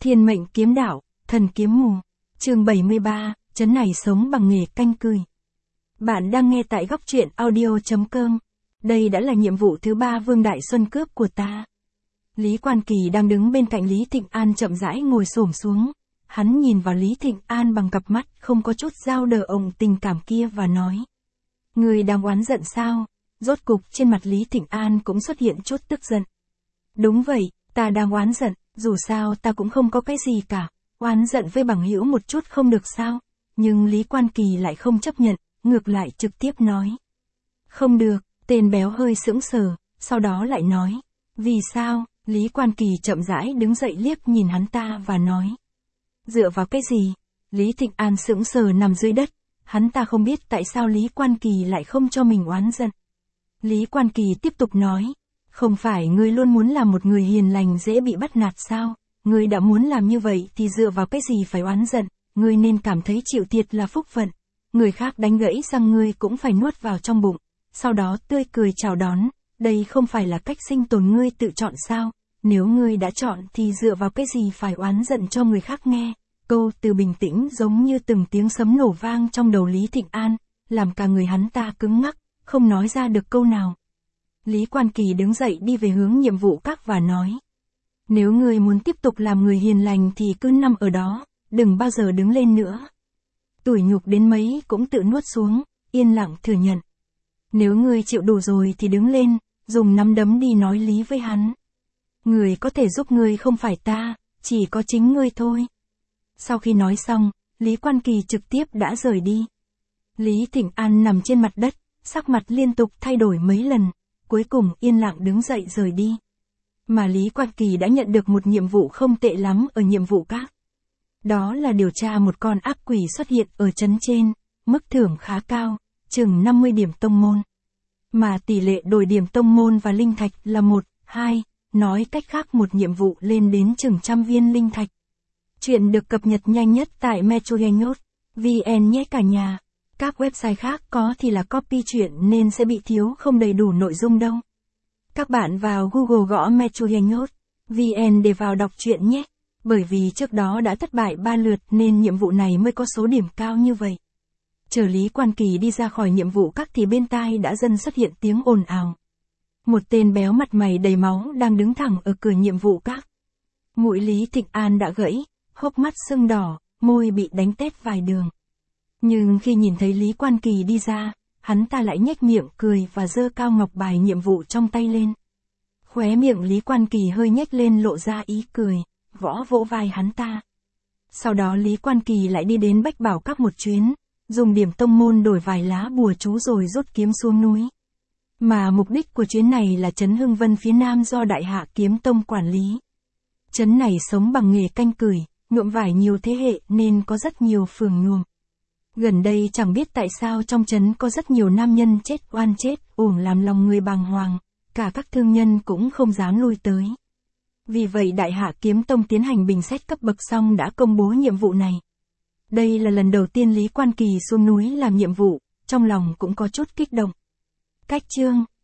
Thiên mệnh kiếm đạo, thần kiếm mù. Chương 73, trấn này sống bằng nghề canh cười. Bạn đang nghe tại góc truyện audio.com. Đây đã là nhiệm vụ thứ 3 Vương Đại Xuân cướp của ta. Lý Quan Kỳ đang đứng bên cạnh Lý Thịnh An chậm rãi ngồi xổm xuống. Hắn nhìn vào Lý Thịnh An bằng cặp mắt không có chút dao động tình cảm kia và nói. Người đang oán giận sao? Rốt cục trên mặt Lý Thịnh An cũng xuất hiện chút tức giận. Đúng vậy, ta đang oán giận, dù sao ta cũng không có cái gì cả. Oán giận với bằng hữu một chút không được sao? Nhưng Lý Quan Kỳ lại không chấp nhận, ngược lại trực tiếp nói. Không được, tên béo hơi sững sờ, sau đó lại nói. Vì sao? Lý Quan Kỳ chậm rãi đứng dậy liếc nhìn hắn ta và nói. Dựa vào cái gì? Lý Thịnh An sững sờ nằm dưới đất, hắn ta không biết tại sao Lý Quan Kỳ lại không cho mình oán giận. Lý Quan Kỳ tiếp tục nói. Không phải ngươi luôn muốn làm một người hiền lành dễ bị bắt nạt sao? Ngươi đã muốn làm như vậy thì dựa vào cái gì phải oán giận, ngươi nên cảm thấy chịu thiệt là phúc phận. Người khác đánh gãy răng ngươi cũng phải nuốt vào trong bụng, sau đó tươi cười chào đón, đây không phải là cách sinh tồn ngươi tự chọn sao? Nếu ngươi đã chọn thì dựa vào cái gì phải oán giận cho người khác nghe? Câu từ bình tĩnh giống như từng tiếng sấm nổ vang trong đầu Lý Thịnh An, làm cả người hắn ta cứng ngắc, không nói ra được câu nào. Lý Quan Kỳ đứng dậy đi về hướng nhiệm vụ các và nói. Nếu ngươi muốn tiếp tục làm người hiền lành thì cứ nằm ở đó, đừng bao giờ đứng lên nữa. Tủi nhục đến mấy cũng tự nuốt xuống, yên lặng thừa nhận. Nếu ngươi chịu đủ rồi thì đứng lên, dùng nắm đấm đi nói lý với hắn. Người có thể giúp ngươi không phải ta, chỉ có chính ngươi thôi. Sau khi nói xong, Lý Quan Kỳ trực tiếp đã rời đi. Lý Thịnh An nằm trên mặt đất, sắc mặt liên tục thay đổi mấy lần, cuối cùng yên lặng đứng dậy rời đi. Mà Lý Quan Kỳ đã nhận được một nhiệm vụ không tệ lắm ở nhiệm vụ các. Đó là điều tra một con ác quỷ xuất hiện ở trấn trên, mức thưởng khá cao, chừng 50 điểm tông môn. Mà tỷ lệ đổi điểm tông môn và linh thạch là 1, 2, nói cách khác một nhiệm vụ lên đến chừng 100 viên linh thạch. Chuyện được cập nhật nhanh nhất tại metrohangout.vn nhé cả nhà. Các website khác có thì là copy chuyện nên sẽ bị thiếu không đầy đủ nội dung đâu. Các bạn vào Google gõ metrohangout.vn để vào đọc truyện nhé. Bởi vì trước đó đã thất bại 3 lượt nên nhiệm vụ này mới có số điểm cao như vậy. Chờ Lý Quan Kỳ đi ra khỏi nhiệm vụ các thì bên tai đã dần xuất hiện tiếng ồn ào. Một tên béo mặt mày đầy máu đang đứng thẳng ở cửa nhiệm vụ các. Mũi Lý Thịnh An đã gãy, hốc mắt sưng đỏ, môi bị đánh tét vài đường. Nhưng khi nhìn thấy Lý Quan Kỳ đi ra, hắn ta lại nhếch miệng cười và giơ cao ngọc bài nhiệm vụ trong tay lên. Khóe miệng Lý Quan Kỳ hơi nhếch lên lộ ra ý cười, vỗ vỗ vai hắn ta. Sau đó Lý Quan Kỳ lại đi đến Bách Bảo các một chuyến, dùng điểm tông môn đổi vài lá bùa chú rồi rút kiếm xuống núi. Mà mục đích của chuyến này là trấn Hưng Vân phía Nam do Đại Hạ Kiếm Tông quản lý. Trấn này sống bằng nghề canh cửi, nhuộm vải nhiều thế hệ nên có rất nhiều phường nhuộm. Gần đây chẳng biết tại sao trong trấn có rất nhiều nam nhân chết oan chết uổng làm lòng người bàng hoàng, cả các thương nhân cũng không dám lui tới. Vì vậy Đại Hạ Kiếm Tông tiến hành bình xét cấp bậc xong đã công bố nhiệm vụ này. Đây là lần đầu tiên Lý Quan Kỳ xuống núi làm nhiệm vụ, trong lòng cũng có chút kích động. Cách chương